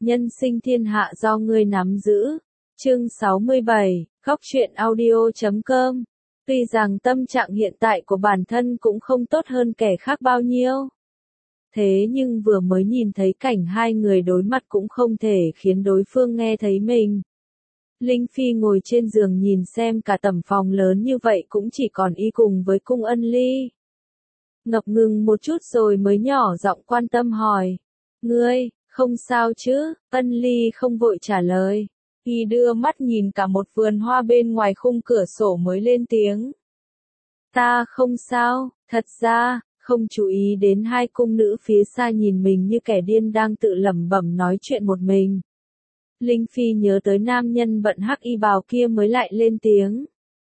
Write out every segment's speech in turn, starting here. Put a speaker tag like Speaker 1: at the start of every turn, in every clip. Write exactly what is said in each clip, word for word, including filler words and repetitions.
Speaker 1: nhân sinh thiên hạ do ngươi nắm giữ. Chương sáu mươi bảy, góc truyện audio chấm com. Tuy rằng tâm trạng hiện tại của bản thân cũng không tốt hơn kẻ khác bao nhiêu. Thế nhưng vừa mới nhìn thấy cảnh hai người đối mặt cũng không thể khiến đối phương nghe thấy mình. Linh Phi ngồi trên giường nhìn xem cả tầm phòng lớn như vậy cũng chỉ còn y cùng với Cung Ân Ly. Ngập ngừng một chút rồi mới nhỏ giọng quan tâm hỏi. Ngươi, không sao chứ? Ân Ly không vội trả lời. Y đưa mắt nhìn cả một vườn hoa bên ngoài khung cửa sổ mới lên tiếng. Ta không sao, thật ra, không chú ý đến hai cung nữ phía xa nhìn mình như kẻ điên đang tự lẩm bẩm nói chuyện một mình. Linh Phi nhớ tới nam nhân bận hắc y bào kia mới lại lên tiếng.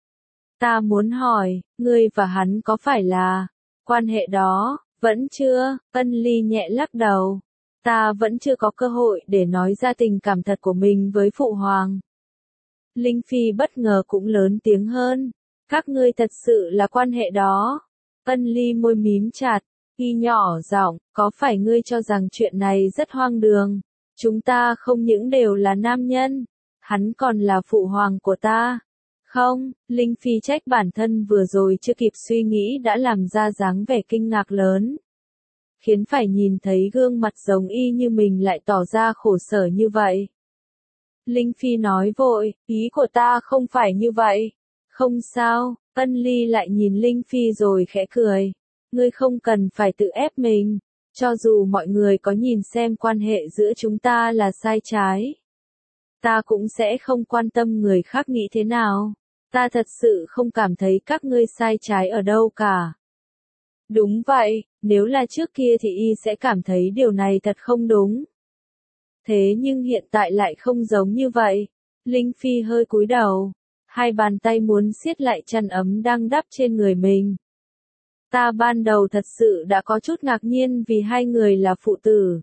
Speaker 1: Ta muốn hỏi, ngươi và hắn có phải là quan hệ đó? Vẫn chưa? Ân Ly nhẹ lắc đầu. Ta vẫn chưa có cơ hội để nói ra tình cảm thật của mình với phụ hoàng. Linh Phi bất ngờ cũng lớn tiếng hơn. Các ngươi thật sự là quan hệ đó. Ân Ly môi mím chặt, y nhỏ giọng, có phải ngươi cho rằng chuyện này rất hoang đường? Chúng ta không những đều là nam nhân, hắn còn là phụ hoàng của ta. Không, Linh Phi trách bản thân vừa rồi chưa kịp suy nghĩ đã làm ra dáng vẻ kinh ngạc lớn. Khiến phải nhìn thấy gương mặt giống y như mình lại tỏ ra khổ sở như vậy. Linh Phi nói vội, ý của ta không phải như vậy. Không sao, Ân Ly lại nhìn Linh Phi rồi khẽ cười. Ngươi không cần phải tự ép mình, cho dù mọi người có nhìn xem quan hệ giữa chúng ta là sai trái. Ta cũng sẽ không quan tâm người khác nghĩ thế nào. Ta thật sự không cảm thấy các ngươi sai trái ở đâu cả. Đúng vậy, nếu là trước kia thì y sẽ cảm thấy điều này thật không đúng. Thế nhưng hiện tại lại không giống như vậy. Linh Phi hơi cúi đầu, hai bàn tay muốn siết lại chăn ấm đang đắp trên người mình. Ta ban đầu thật sự đã có chút ngạc nhiên vì hai người là phụ tử.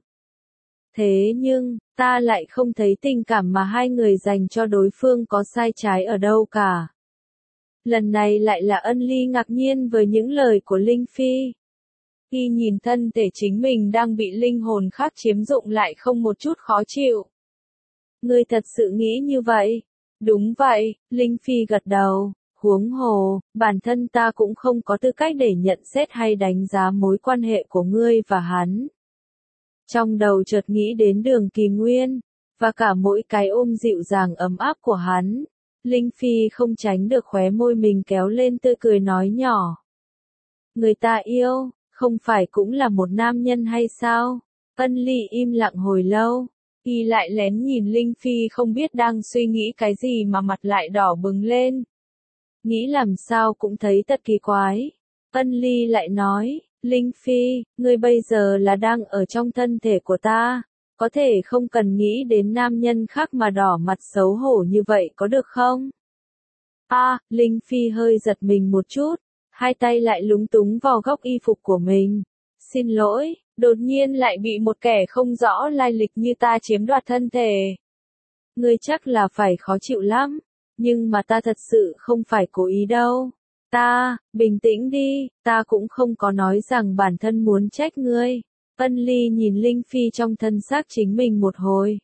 Speaker 1: Thế nhưng, ta lại không thấy tình cảm mà hai người dành cho đối phương có sai trái ở đâu cả. Lần này lại là Ân Ly ngạc nhiên với những lời của Linh Phi. Y nhìn thân thể chính mình đang bị linh hồn khác chiếm dụng lại không một chút khó chịu. Ngươi thật sự nghĩ như vậy? Đúng vậy, Linh Phi gật đầu. Huống hồ, bản thân ta cũng không có tư cách để nhận xét hay đánh giá mối quan hệ của ngươi và hắn. Trong đầu chợt nghĩ đến Đường Kỳ Nguyên, và cả mỗi cái ôm dịu dàng ấm áp của hắn. Linh Phi không tránh được khóe môi mình kéo lên tươi cười nói nhỏ. Người ta yêu, không phải cũng là một nam nhân hay sao? Ân Ly im lặng hồi lâu, y lại lén nhìn Linh Phi không biết đang suy nghĩ cái gì mà mặt lại đỏ bừng lên. Nghĩ làm sao cũng thấy thật kỳ quái. Ân Ly lại nói, Linh Phi, ngươi bây giờ là đang ở trong thân thể của ta, có thể không cần nghĩ đến nam nhân khác mà đỏ mặt xấu hổ như vậy có được không? A, à, Linh Phi hơi giật mình một chút, hai tay lại lúng túng vào góc y phục của mình. Xin lỗi, đột nhiên lại bị một kẻ không rõ lai lịch như ta chiếm đoạt thân thể. Ngươi chắc là phải khó chịu lắm. Nhưng mà ta thật sự không phải cố ý đâu. Ta, bình tĩnh đi, ta cũng không có nói rằng bản thân muốn trách ngươi. Ân Ly nhìn Linh Phi trong thân xác chính mình một hồi.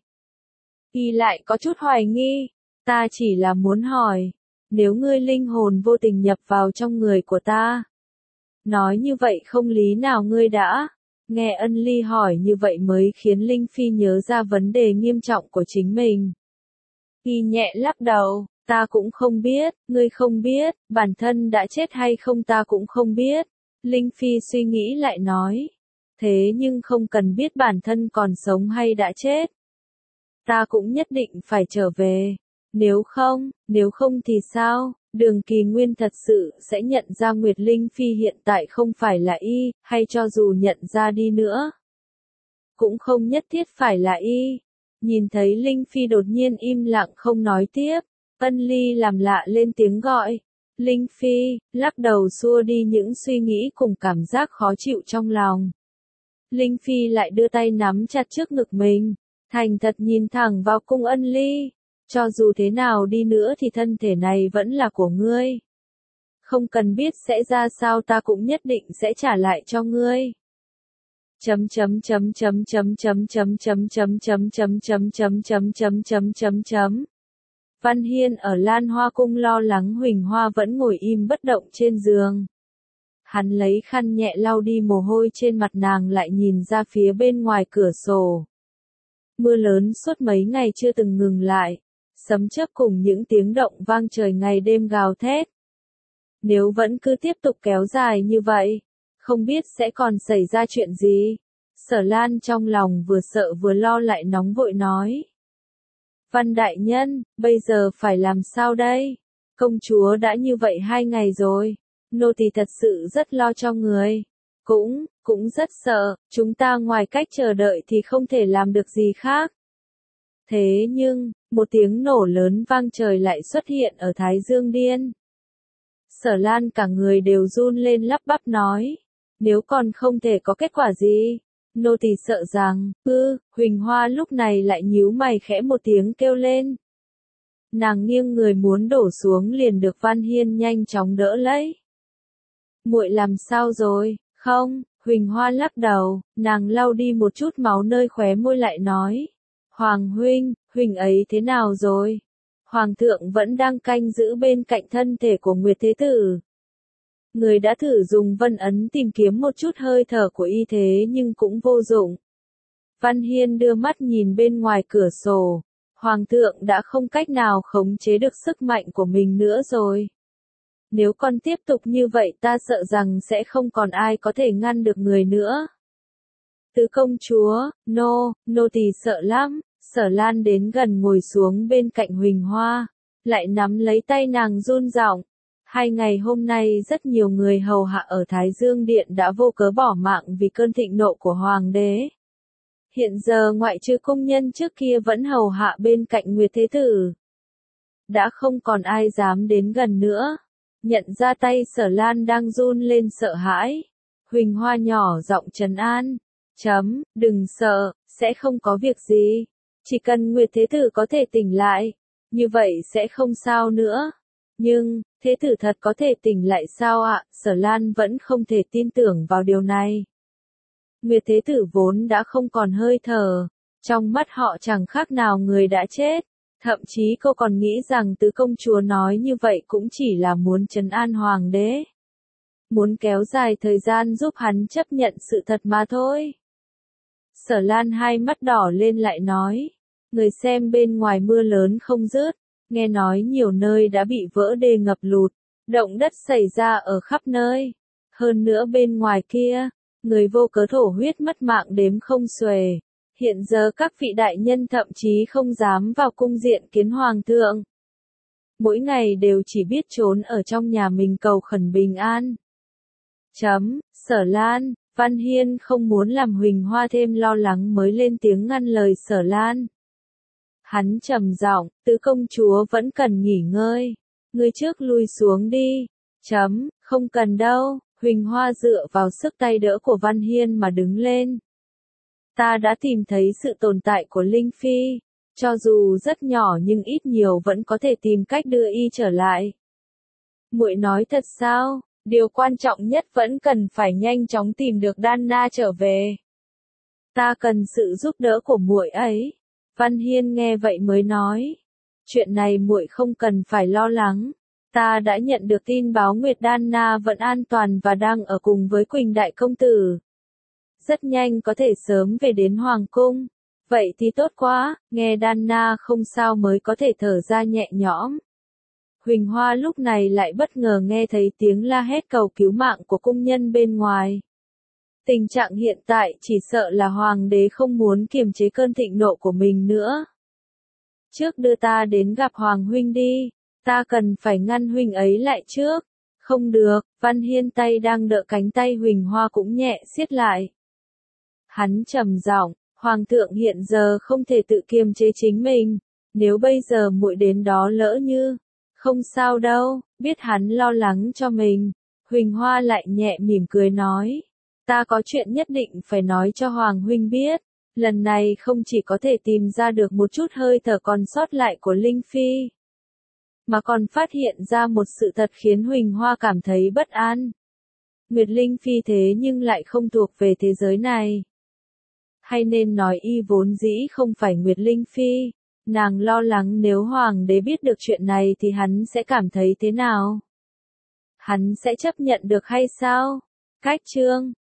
Speaker 1: Y lại có chút hoài nghi, ta chỉ là muốn hỏi, nếu ngươi linh hồn vô tình nhập vào trong người của ta. Nói như vậy không lý nào ngươi đã. Nghe Ân Ly hỏi như vậy mới khiến Linh Phi nhớ ra vấn đề nghiêm trọng của chính mình. Y nhẹ lắc đầu. Ta cũng không biết, ngươi không biết, bản thân đã chết hay không ta cũng không biết. Linh Phi suy nghĩ lại nói. Thế nhưng không cần biết bản thân còn sống hay đã chết. Ta cũng nhất định phải trở về. Nếu không, nếu không thì sao? Đường Kỳ Nguyên thật sự sẽ nhận ra Nguyệt Linh Phi hiện tại không phải là y, hay cho dù nhận ra đi nữa. Cũng không nhất thiết phải là y. Nhìn thấy Linh Phi đột nhiên im lặng không nói tiếp. Ân Ly làm lạ lên tiếng gọi. Linh Phi, lắc đầu xua đi những suy nghĩ cùng cảm giác khó chịu trong lòng. Linh Phi lại đưa tay nắm chặt trước ngực mình, thành thật nhìn thẳng vào Cung Ân Ly. Cho dù thế nào đi nữa thì thân thể này vẫn là của ngươi. Không cần biết sẽ ra sao ta cũng nhất định sẽ trả lại cho ngươi. chấm chấm chấm chấm chấm chấm chấm chấm chấm chấm chấm chấm chấm chấm chấm chấm chấm chấm. Văn Hiên ở Lan Hoa Cung lo lắng Huỳnh Hoa vẫn ngồi im bất động trên giường. Hắn lấy khăn nhẹ lau đi mồ hôi trên mặt nàng, lại nhìn ra phía bên ngoài cửa sổ. Mưa lớn suốt mấy ngày chưa từng ngừng lại, sấm chớp cùng những tiếng động vang trời ngày đêm gào thét. Nếu vẫn cứ tiếp tục kéo dài như vậy, không biết sẽ còn xảy ra chuyện gì. Sở Lan trong lòng vừa sợ vừa lo, lại nóng vội nói. Văn đại nhân, bây giờ phải làm sao đây? Công chúa đã như vậy hai ngày rồi. Nô tỳ thật sự rất lo cho người. Cũng, cũng rất sợ, chúng ta ngoài cách chờ đợi thì không thể làm được gì khác. Thế nhưng, một tiếng nổ lớn vang trời lại xuất hiện ở Thái Dương Điên. Sở Lan cả người đều run lên, lắp bắp nói. Nếu còn không thể có kết quả gì, nô tỳ sợ rằng, ư, Huỳnh Hoa lúc này lại nhíu mày khẽ một tiếng kêu lên. Nàng nghiêng người muốn đổ xuống liền được Văn Hiên nhanh chóng đỡ lấy. Muội làm sao rồi? Không, Huỳnh Hoa lắc đầu, nàng lau đi một chút máu nơi khóe môi lại nói. Hoàng huynh, huynh ấy thế nào rồi? Hoàng thượng vẫn đang canh giữ bên cạnh thân thể của Nguyệt Thế Tử. Người đã thử dùng vân ấn tìm kiếm một chút hơi thở của y thế nhưng cũng vô dụng. Văn Hiên đưa mắt nhìn bên ngoài cửa sổ. Hoàng thượng đã không cách nào khống chế được sức mạnh của mình nữa rồi. Nếu còn tiếp tục như vậy ta sợ rằng sẽ không còn ai có thể ngăn được người nữa. Tứ công chúa, nô, nô tỳ sợ lắm. Sở Lan đến gần ngồi xuống bên cạnh Huỳnh Hoa, lại nắm lấy tay nàng run giọng. Hai ngày hôm nay rất nhiều người hầu hạ ở Thái Dương Điện đã vô cớ bỏ mạng vì cơn thịnh nộ của Hoàng đế. Hiện giờ ngoại trừ công nhân trước kia vẫn hầu hạ bên cạnh Nguyệt Thế Tử, đã không còn ai dám đến gần nữa. Nhận ra tay Sở Lan đang run lên sợ hãi, Huỳnh Hoa nhỏ giọng trấn an. Chấm, đừng sợ, sẽ không có việc gì. Chỉ cần Nguyệt Thế Tử có thể tỉnh lại, như vậy sẽ không sao nữa. Nhưng, Thế Tử thật có thể tỉnh lại sao ạ? Sở Lan vẫn không thể tin tưởng vào điều này. Nguyệt Thế Tử vốn đã không còn hơi thở, trong mắt họ chẳng khác nào người đã chết. Thậm chí cô còn nghĩ rằng tứ công chúa nói như vậy cũng chỉ là muốn trấn an hoàng đế. Muốn kéo dài thời gian giúp hắn chấp nhận sự thật mà thôi. Sở Lan hai mắt đỏ lên lại nói. Người xem bên ngoài mưa lớn không dứt, nghe nói nhiều nơi đã bị vỡ đê ngập lụt, động đất xảy ra ở khắp nơi. Hơn nữa bên ngoài kia, người vô cớ thổ huyết mất mạng đếm không xuể. Hiện giờ các vị đại nhân thậm chí không dám vào cung diện kiến hoàng thượng. Mỗi ngày đều chỉ biết trốn ở trong nhà mình cầu khẩn bình an. Chấm, Sở Lan, Văn Hiên không muốn làm Huỳnh Hoa thêm lo lắng mới lên tiếng ngăn lời Sở Lan. Hắn trầm giọng, tứ công chúa vẫn cần nghỉ ngơi. Ngươi trước lui xuống đi. Chấm, không cần đâu. Huỳnh Hoa dựa vào sức tay đỡ của Văn Hiên mà đứng lên. Ta đã tìm thấy sự tồn tại của Linh Phi. Cho dù rất nhỏ nhưng ít nhiều vẫn có thể tìm cách đưa y trở lại. Muội nói thật sao? Điều quan trọng nhất vẫn cần phải nhanh chóng tìm được Đan-na trở về. Ta cần sự giúp đỡ của muội ấy. Văn Hiên nghe vậy mới nói. Chuyện này muội không cần phải lo lắng. Ta đã nhận được tin báo Nguyệt Đan-na vẫn an toàn và đang ở cùng với Quỳnh Đại Công Tử. Rất nhanh có thể sớm về đến Hoàng Cung. Vậy thì tốt quá, nghe Đan-na không sao mới có thể thở ra nhẹ nhõm. Huỳnh Hoa lúc này lại bất ngờ nghe thấy tiếng la hét cầu cứu mạng của cung nhân bên ngoài. Tình trạng hiện tại chỉ sợ là hoàng đế không muốn kiềm chế cơn thịnh nộ của mình nữa. Trước đưa ta đến gặp hoàng huynh đi, ta cần phải ngăn huynh ấy lại trước. Không được, Văn Hiên tay đang đỡ cánh tay Huỳnh Hoa cũng nhẹ siết lại. Hắn trầm giọng, hoàng thượng hiện giờ không thể tự kiềm chế chính mình, nếu bây giờ muội đến đó lỡ như, không sao đâu, biết hắn lo lắng cho mình. Huỳnh Hoa lại nhẹ mỉm cười nói. Ta có chuyện nhất định phải nói cho Hoàng huynh biết. Lần này không chỉ có thể tìm ra được một chút hơi thở còn sót lại của Linh Phi, mà còn phát hiện ra một sự thật khiến Huỳnh Hoa cảm thấy bất an. Nguyệt Linh Phi thế nhưng lại không thuộc về thế giới này. Hay nên nói y vốn dĩ không phải Nguyệt Linh Phi, nàng lo lắng nếu hoàng đế biết được chuyện này thì hắn sẽ cảm thấy thế nào? Hắn sẽ chấp nhận được hay sao? Cách chương